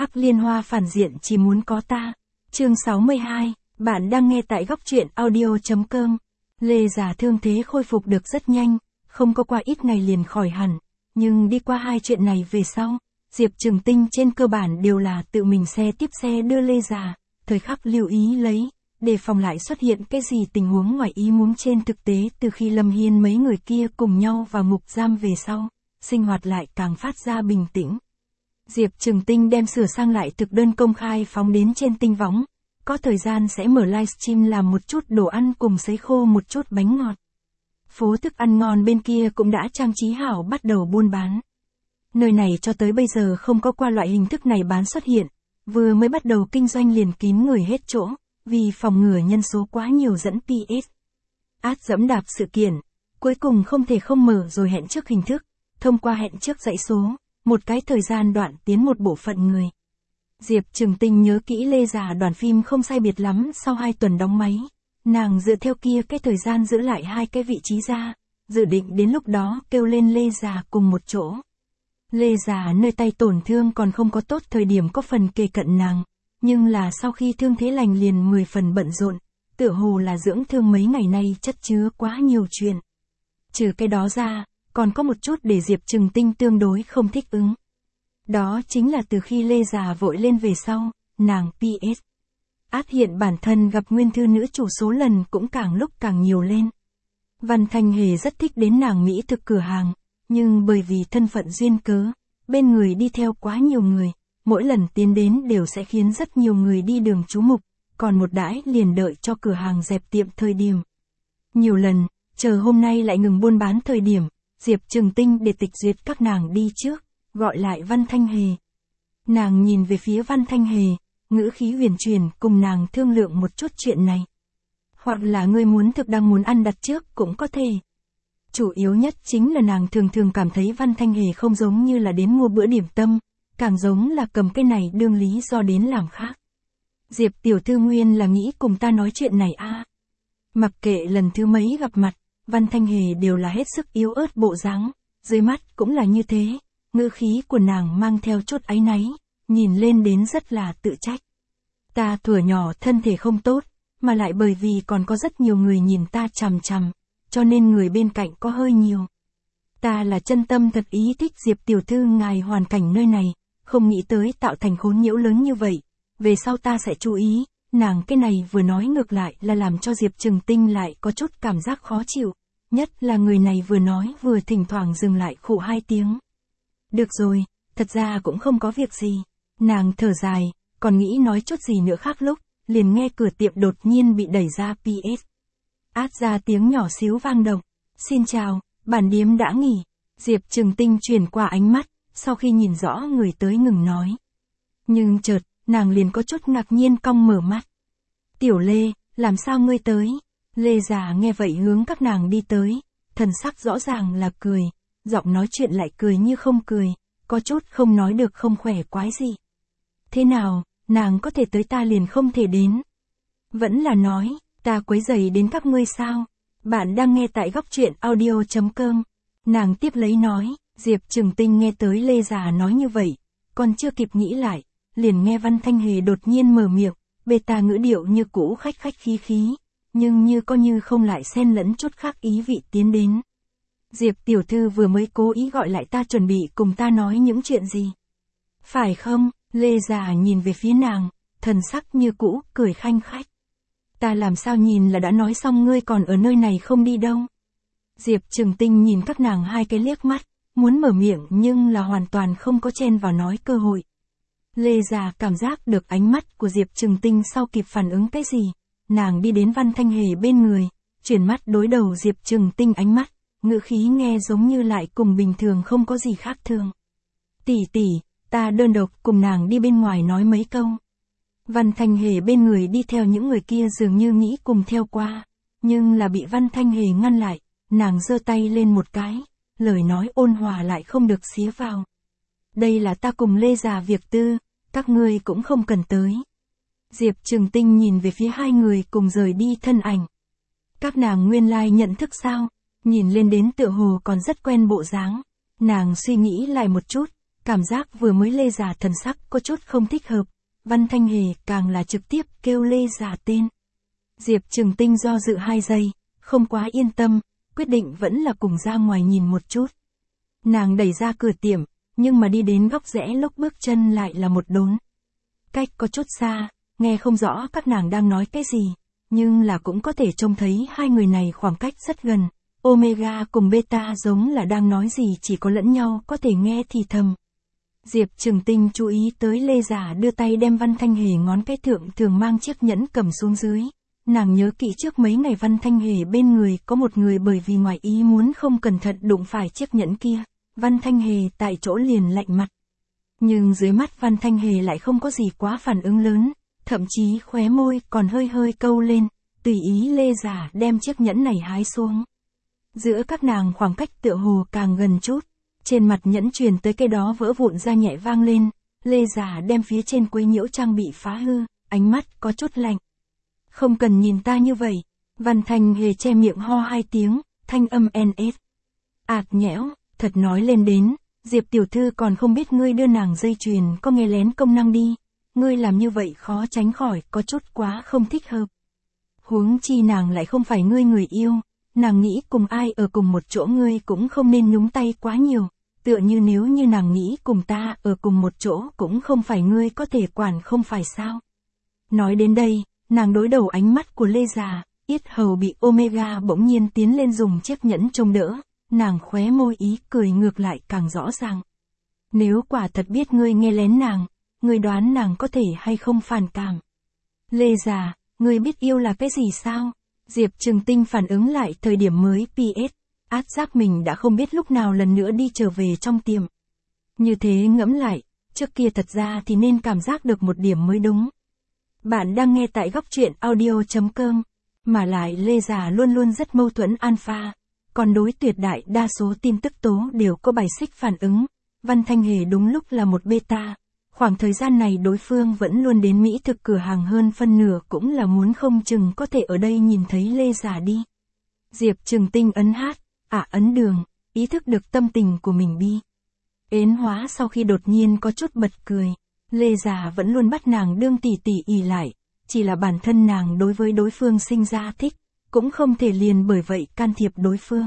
Hắc Liên Hoa phản diện chỉ muốn có ta. Chương 62, bạn đang nghe tại góc truyện audio.com. Lê Giả thương thế khôi phục được rất nhanh, không có qua ít ngày liền khỏi hẳn, nhưng đi qua hai chuyện này về sau, Diệp Trừng Tinh trên cơ bản đều là tự mình xe tiếp xe đưa Lê Giả, thời khắc lưu ý lấy, đề phòng lại xuất hiện cái gì tình huống ngoài ý muốn. Trên thực tế từ khi Lâm Hiên mấy người kia cùng nhau vào ngục giam về sau, sinh hoạt lại càng phát ra bình tĩnh. Diệp Trừng Tinh đem sửa sang lại thực đơn công khai phóng đến trên tinh võng, có thời gian sẽ mở livestream làm một chút đồ ăn cùng sấy khô một chút bánh ngọt. Phố thức ăn ngon bên kia cũng đã trang trí hảo bắt đầu buôn bán. Nơi này cho tới bây giờ không có qua loại hình thức này bán xuất hiện, vừa mới bắt đầu kinh doanh liền kín người hết chỗ, vì phòng ngừa nhân số quá nhiều dẫn PS. Dẫm đạp sự kiện, cuối cùng không thể không mở rồi hẹn trước hình thức, thông qua hẹn trước dãy số, một cái thời gian đoạn tiến một bộ phận người. Diệp Trừng Tinh nhớ kỹ Lê Giả đoàn phim không sai biệt lắm sau 2 tuần đóng máy, nàng dựa theo kia cái thời gian giữ lại 2 cái vị trí ra, dự định đến lúc đó kêu lên Lê Giả cùng một chỗ. Lê Giả nơi tay tổn thương còn không có tốt thời điểm có phần kề cận nàng, nhưng là sau khi thương thế lành liền 10 phần bận rộn, tựa hồ là dưỡng thương mấy ngày nay chất chứa quá nhiều chuyện. Trừ cái đó ra, còn có một chút để Diệp Trừng Tinh tương đối không thích ứng. Đó chính là từ khi Lê Giả vội lên về sau, nàng PS. Hiện bản thân gặp nguyên thư nữ chủ số lần cũng càng lúc càng nhiều lên. Văn Thanh Hề rất thích đến nàng mỹ thực cửa hàng, nhưng bởi vì thân phận duyên cớ, bên người đi theo quá nhiều người, mỗi lần tiến đến đều sẽ khiến rất nhiều người đi đường chú mục, còn một đãi liền đợi cho cửa hàng dẹp tiệm thời điểm. Nhiều lần, chờ hôm nay lại ngừng buôn bán thời điểm, Diệp Trừng Tinh để tịch duyệt các nàng đi trước, gọi lại Văn Thanh Hề. Nàng nhìn về phía Văn Thanh Hề, ngữ khí huyền chuyển cùng nàng thương lượng một chút chuyện này. Hoặc là ngươi muốn thực đang muốn ăn đặt trước cũng có thể. Chủ yếu nhất chính là nàng thường thường cảm thấy Văn Thanh Hề không giống như là đến mua bữa điểm tâm, càng giống là cầm cái này đương lý do đến làm khác. Diệp tiểu thư nguyên là nghĩ cùng ta nói chuyện này à. Mặc kệ lần thứ mấy gặp mặt, Văn Thanh Hề đều là hết sức yếu ớt bộ dáng, dưới mắt cũng là như thế, ngữ khí của nàng mang theo chút áy náy, nhìn lên đến rất là tự trách. Ta thuở nhỏ thân thể không tốt, mà lại bởi vì còn có rất nhiều người nhìn ta chằm chằm, cho nên người bên cạnh có hơi nhiều. Ta là chân tâm thật ý thích Diệp tiểu thư ngài hoàn cảnh nơi này, không nghĩ tới tạo thành khốn nhiễu lớn như vậy, về sau ta sẽ chú ý. Nàng cái này vừa nói ngược lại là làm cho Diệp Trừng Tinh lại có chút cảm giác khó chịu, nhất là người này vừa nói vừa thỉnh thoảng dừng lại khụ 2 tiếng. Được rồi, thật ra cũng không có việc gì. Nàng thở dài, còn nghĩ nói chút gì nữa khác lúc, liền nghe cửa tiệm đột nhiên bị đẩy ra PS. Ra tiếng nhỏ xíu vang động. Xin chào, bản điếm đã nghỉ. Diệp Trừng Tinh chuyển qua ánh mắt, sau khi nhìn rõ người tới ngừng nói. Nhưng chợt, nàng liền có chút ngạc nhiên cong mở mắt. Tiểu Lê, làm sao ngươi tới? Lê Giả nghe vậy hướng các nàng đi tới, thần sắc rõ ràng là cười, giọng nói chuyện lại cười như không cười, có chút không nói được không khỏe quái gì. Thế nào, nàng có thể tới ta liền không thể đến? Vẫn là nói, ta quấy rầy đến các ngươi sao? Bạn đang nghe tại góc truyện audio.com. Nàng tiếp lấy nói, Diệp Trừng Tinh nghe tới Lê Giả nói như vậy, còn chưa kịp nghĩ lại, liền nghe Văn Thanh Hề đột nhiên mở miệng, beta ngữ điệu như cũ khách khách khí khí, nhưng như có như không lại xen lẫn chút khác ý vị tiến đến. Diệp tiểu thư vừa mới cố ý gọi lại ta chuẩn bị cùng ta nói những chuyện gì? Phải không? Lê Giả nhìn về phía nàng, thần sắc như cũ, cười khanh khách. Ta làm sao nhìn là đã nói xong ngươi còn ở nơi này không đi đâu? Diệp Trừng Tinh nhìn các nàng 2 cái liếc mắt, muốn mở miệng nhưng là hoàn toàn không có chen vào nói cơ hội. Lê Giả cảm giác được ánh mắt của Diệp Trừng Tinh sau kịp phản ứng cái gì, nàng đi đến Văn Thanh Hề bên người, chuyển mắt đối đầu Diệp Trừng Tinh ánh mắt, ngữ khí nghe giống như lại cùng bình thường không có gì khác thường. Tỷ tỷ, ta đơn độc cùng nàng đi bên ngoài nói mấy câu. Văn Thanh Hề bên người đi theo những người kia dường như nghĩ cùng theo qua, nhưng là bị Văn Thanh Hề ngăn lại, nàng giơ tay lên một cái, lời nói ôn hòa lại không được xía vào. Đây là ta cùng Lê Giả việc tư, các ngươi cũng không cần tới. Diệp Trừng Tinh nhìn về phía 2 người cùng rời đi thân ảnh. Các nàng nguyên lai nhận thức sao? Nhìn lên đến tựa hồ còn rất quen bộ dáng. Nàng suy nghĩ lại một chút, Cảm giác vừa mới Lê Già thần sắc có chút không thích hợp, Văn Thanh Hề càng là trực tiếp kêu Lê Già tên. Diệp Trừng Tinh do dự 2 giây, không quá yên tâm, quyết định vẫn là cùng ra ngoài nhìn một chút. Nàng đẩy ra cửa tiệm, nhưng mà đi đến góc rẽ lúc bước chân lại là một đốn. Cách có chút xa, nghe không rõ các nàng đang nói cái gì, nhưng là cũng có thể trông thấy hai người này khoảng cách rất gần. Omega cùng Beta giống là đang nói gì chỉ có lẫn nhau có thể nghe thì thầm. Diệp Trừng Tinh chú ý tới Lê Già đưa tay đem Văn Thanh Hề ngón cái thượng thường mang chiếc nhẫn cầm xuống dưới. Nàng nhớ kỹ trước mấy ngày Văn Thanh Hề bên người có một người bởi vì ngoài ý muốn không cẩn thận đụng phải chiếc nhẫn kia. Văn Thanh Hề tại chỗ liền lạnh mặt. Nhưng dưới mắt Văn Thanh Hề lại không có gì quá phản ứng lớn, thậm chí khóe môi còn hơi hơi câu lên, tùy ý Lê Già đem chiếc nhẫn này hái xuống. Giữa các nàng khoảng cách tựa hồ càng gần chút, trên mặt nhẫn truyền tới cái đó vỡ vụn ra nhẹ vang lên, Lê Già đem phía trên quấy nhiễu trang bị phá hư, ánh mắt có chút lạnh. Không cần nhìn ta như vậy, Văn Thanh Hề che miệng ho 2 tiếng, thanh âm NS. Ạt nhẽo, thật nói lên đến, Diệp tiểu thư còn không biết ngươi đưa nàng dây chuyền có nghe lén công năng đi, ngươi làm như vậy khó tránh khỏi có chút quá không thích hợp. Huống chi nàng lại không phải ngươi người yêu, nàng nghĩ cùng ai ở cùng một chỗ ngươi cũng không nên nhúng tay quá nhiều, tựa như nếu như nàng nghĩ cùng ta ở cùng một chỗ cũng không phải ngươi có thể quản không phải sao. Nói đến đây, nàng đối đầu ánh mắt của Lê Già, yết hầu bị Omega bỗng nhiên tiến lên dùng chiếc nhẫn trông đỡ, nàng khóe môi ý cười ngược lại càng rõ ràng. Nếu quả thật biết ngươi nghe lén nàng, ngươi đoán nàng có thể hay không phản cảm. Lê Già, ngươi biết yêu là cái gì sao? Diệp Trừng Tinh phản ứng lại thời điểm mới PS, át giác mình đã không biết lúc nào lần nữa đi trở về trong tiệm. Như thế ngẫm lại, trước kia thật ra thì nên cảm giác được một điểm mới đúng. Bạn đang nghe tại góc truyện audio.com, mà lại Lê Già luôn luôn rất mâu thuẫn alpha, còn đối tuyệt đại đa số tin tức tố đều có bài xích phản ứng. Văn Thanh Hề đúng lúc là một beta, khoảng thời gian này đối phương vẫn luôn đến Mỹ thực cửa hàng hơn phân nửa cũng là muốn không chừng có thể ở đây nhìn thấy Lê Già đi. Diệp Trừng Tinh ấn hát, ấn đường, ý thức được tâm tình của mình bi. Ến hóa sau khi đột nhiên có chút bật cười, Lê Già vẫn luôn bắt nàng đương tỷ tỷ ỷ lại, chỉ là bản thân nàng đối với đối phương sinh ra thích, cũng không thể liền bởi vậy can thiệp đối phương.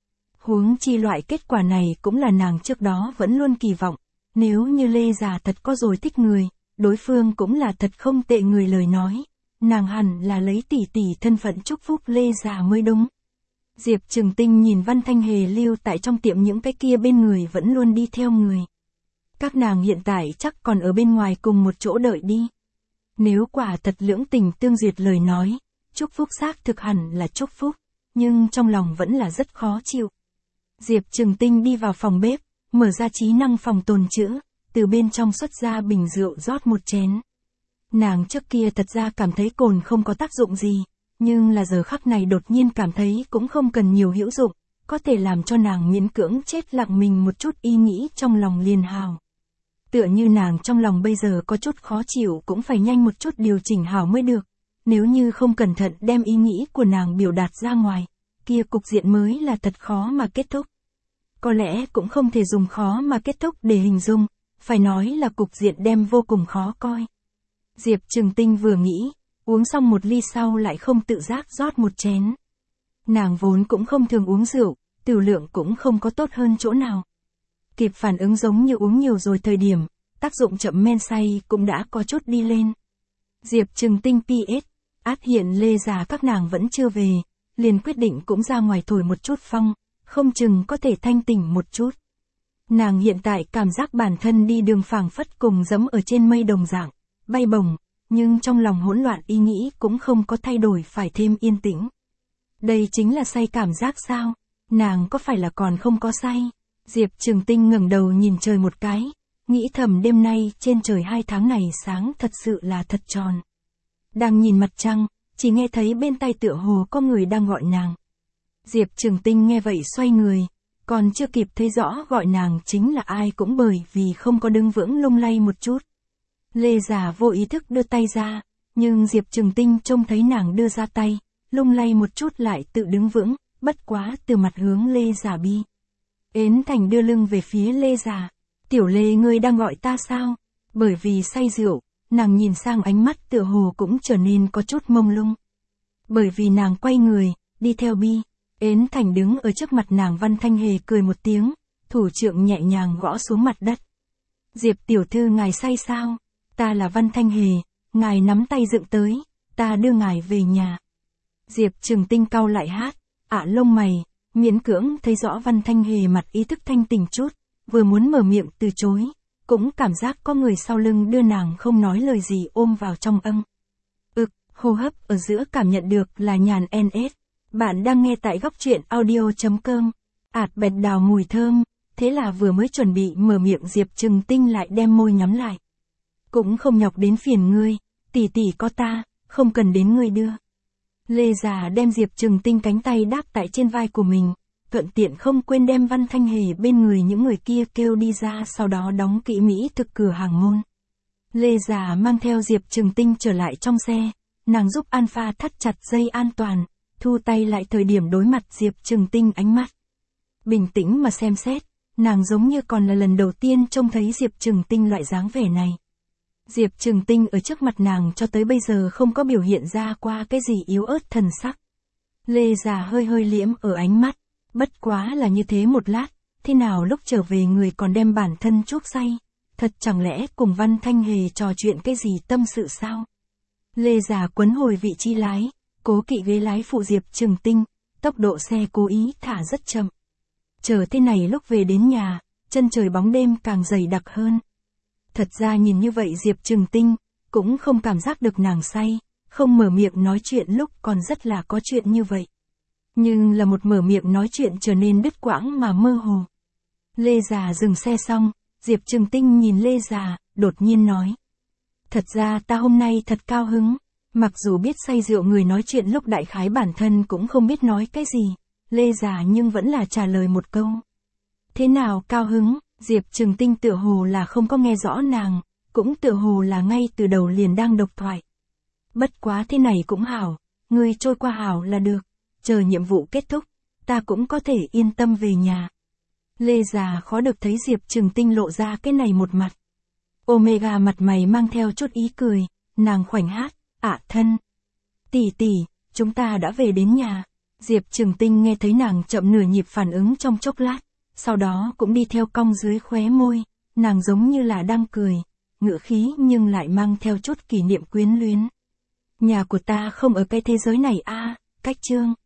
Huống chi loại kết quả này cũng là nàng trước đó vẫn luôn kỳ vọng, nếu như Lê Già thật có rồi thích người, đối phương cũng là thật không tệ người lời nói, nàng hẳn là lấy tỷ tỷ thân phận chúc phúc Lê Già mới đúng. Diệp Trừng Tinh nhìn Văn Thanh Hề lưu tại trong tiệm những cái kia bên người vẫn luôn đi theo người. Các nàng hiện tại chắc còn ở bên ngoài cùng một chỗ đợi đi. Nếu quả thật lưỡng tình tương duyệt lời nói, chúc phúc xác thực hẳn là chúc phúc, nhưng trong lòng vẫn là rất khó chịu. Diệp Trừng Tinh đi vào phòng bếp, mở ra trí năng phòng tồn trữ, từ bên trong xuất ra bình rượu rót một chén. Nàng trước kia thật ra cảm thấy cồn không có tác dụng gì, nhưng là giờ khắc này đột nhiên cảm thấy cũng không cần nhiều hữu dụng, có thể làm cho nàng miễn cưỡng chết lặng mình một chút ý nghĩ trong lòng liền hào. Tựa như nàng trong lòng bây giờ có chút khó chịu cũng phải nhanh một chút điều chỉnh hảo mới được, nếu như không cẩn thận đem ý nghĩ của nàng biểu đạt ra ngoài, kia cục diện mới là thật khó mà kết thúc. Có lẽ cũng không thể dùng khó mà kết thúc để hình dung, phải nói là cục diện đem vô cùng khó coi. Diệp Trừng Tinh vừa nghĩ, uống xong một ly sau lại không tự giác rót một chén. Nàng vốn cũng không thường uống rượu, tiểu lượng cũng không có tốt hơn chỗ nào. Kịp phản ứng giống như uống nhiều rồi thời điểm, tác dụng chậm men say cũng đã có chút đi lên. Diệp Trừng Tinh PS, át hiện Lê Già các nàng vẫn chưa về, liền quyết định cũng ra ngoài thổi một chút phong, không chừng có thể thanh tỉnh một chút. Nàng hiện tại cảm giác bản thân đi đường phảng phất cùng giẫm ở trên mây đồng dạng, bay bổng, nhưng trong lòng hỗn loạn ý nghĩ cũng không có thay đổi, phải thêm yên tĩnh. Đây chính là say cảm giác sao? Nàng có phải là còn không có say? Diệp Trừng Tinh ngẩng đầu nhìn trời một cái, nghĩ thầm đêm nay trên trời 2 tháng này sáng thật sự là thật tròn. Đang nhìn mặt trăng, chỉ nghe thấy bên tai tựa hồ có người đang gọi nàng. Diệp Trừng Tinh nghe vậy xoay người, còn chưa kịp thấy rõ gọi nàng chính là ai cũng bởi vì không có đứng vững lung lay một chút. Lê Già vô ý thức đưa tay ra, nhưng Diệp Trừng Tinh trông thấy nàng đưa ra tay, lung lay một chút lại tự đứng vững, bất quá từ mặt hướng Lê Già bi. Ến Thành đưa lưng về phía Lê Già. Tiểu Lê ngươi đang gọi ta sao? Bởi vì say rượu, nàng nhìn sang ánh mắt tựa hồ cũng trở nên có chút mông lung. Bởi vì nàng quay người, đi theo Bi, Yến Thành đứng ở trước mặt nàng. Văn Thanh Hề cười một tiếng, thủ trượng nhẹ nhàng gõ xuống mặt đất. Diệp tiểu thư ngài say sao? Ta là Văn Thanh Hề, ngài nắm tay dựng tới, ta đưa ngài về nhà. Diệp Trừng Tinh cau lại hát, lông mày, miễn cưỡng thấy rõ Văn Thanh Hề mặt ý thức thanh tỉnh chút, vừa muốn mở miệng từ chối, cũng cảm giác có người sau lưng đưa nàng không nói lời gì ôm vào trong âng. Hô hấp ở giữa cảm nhận được là nhàn NS. Bạn đang nghe tại góc truyện audio.com. Bẹt đào mùi thơm, thế là vừa mới chuẩn bị mở miệng Diệp Trừng Tinh lại đem môi nhắm lại. Cũng không nhọc đến phiền ngươi, tỷ tỷ có ta, không cần đến ngươi đưa. Lê già đem Diệp Trừng Tinh cánh tay đáp tại trên vai của mình, thuận tiện không quên đem Văn Thanh Hề bên người những người kia kêu đi ra, sau đó đóng kỹ mỹ thực cửa hàng môn. Lê già mang theo Diệp Trừng Tinh trở lại trong xe, nàng giúp Alpha thắt chặt dây an toàn, thu tay lại thời điểm đối mặt Diệp Trừng Tinh ánh mắt. Bình tĩnh mà xem xét, nàng giống như còn là lần đầu tiên trông thấy Diệp Trừng Tinh loại dáng vẻ này. Diệp Trừng Tinh ở trước mặt nàng cho tới bây giờ không có biểu hiện ra qua cái gì yếu ớt thần sắc. Lê già hơi hơi liễm ở ánh mắt, bất quá là như thế một lát, thế nào lúc trở về người còn đem bản thân chuốc say, thật chẳng lẽ cùng Văn Thanh Hề trò chuyện cái gì tâm sự sao? Lê già quấn hồi vị trí lái, cố kỵ ghế lái phụ Diệp Trừng Tinh, tốc độ xe cố ý thả rất chậm. Chờ thế này lúc về đến nhà, chân trời bóng đêm càng dày đặc hơn. Thật ra nhìn như vậy Diệp Trừng Tinh, cũng không cảm giác được nàng say, không mở miệng nói chuyện lúc còn rất là có chuyện như vậy. Nhưng là một mở miệng nói chuyện trở nên đứt quãng mà mơ hồ. Lê già dừng xe xong, Diệp Trừng Tinh nhìn Lê già, đột nhiên nói. Thật ra ta hôm nay thật cao hứng, mặc dù biết say rượu người nói chuyện lúc đại khái bản thân cũng không biết nói cái gì, Lê già nhưng vẫn là trả lời một câu. Thế nào cao hứng? Diệp Trừng Tinh tựa hồ là không có nghe rõ nàng, cũng tựa hồ là ngay từ đầu liền đang độc thoại. Bất quá thế này cũng hảo, ngươi trôi qua hảo là được, chờ nhiệm vụ kết thúc, ta cũng có thể yên tâm về nhà. Lê già khó được thấy Diệp Trừng Tinh lộ ra cái này một mặt. Omega mặt mày mang theo chút ý cười, nàng khoảnh hát, thân. Tỷ tỷ, chúng ta đã về đến nhà. Diệp Trừng Tinh nghe thấy nàng chậm nửa nhịp phản ứng trong chốc lát, sau đó cũng đi theo cong dưới khóe môi, nàng giống như là đang cười, ngữ khí nhưng lại mang theo chút kỷ niệm quyến luyến. Nhà của ta không ở cái thế giới này cách Chương.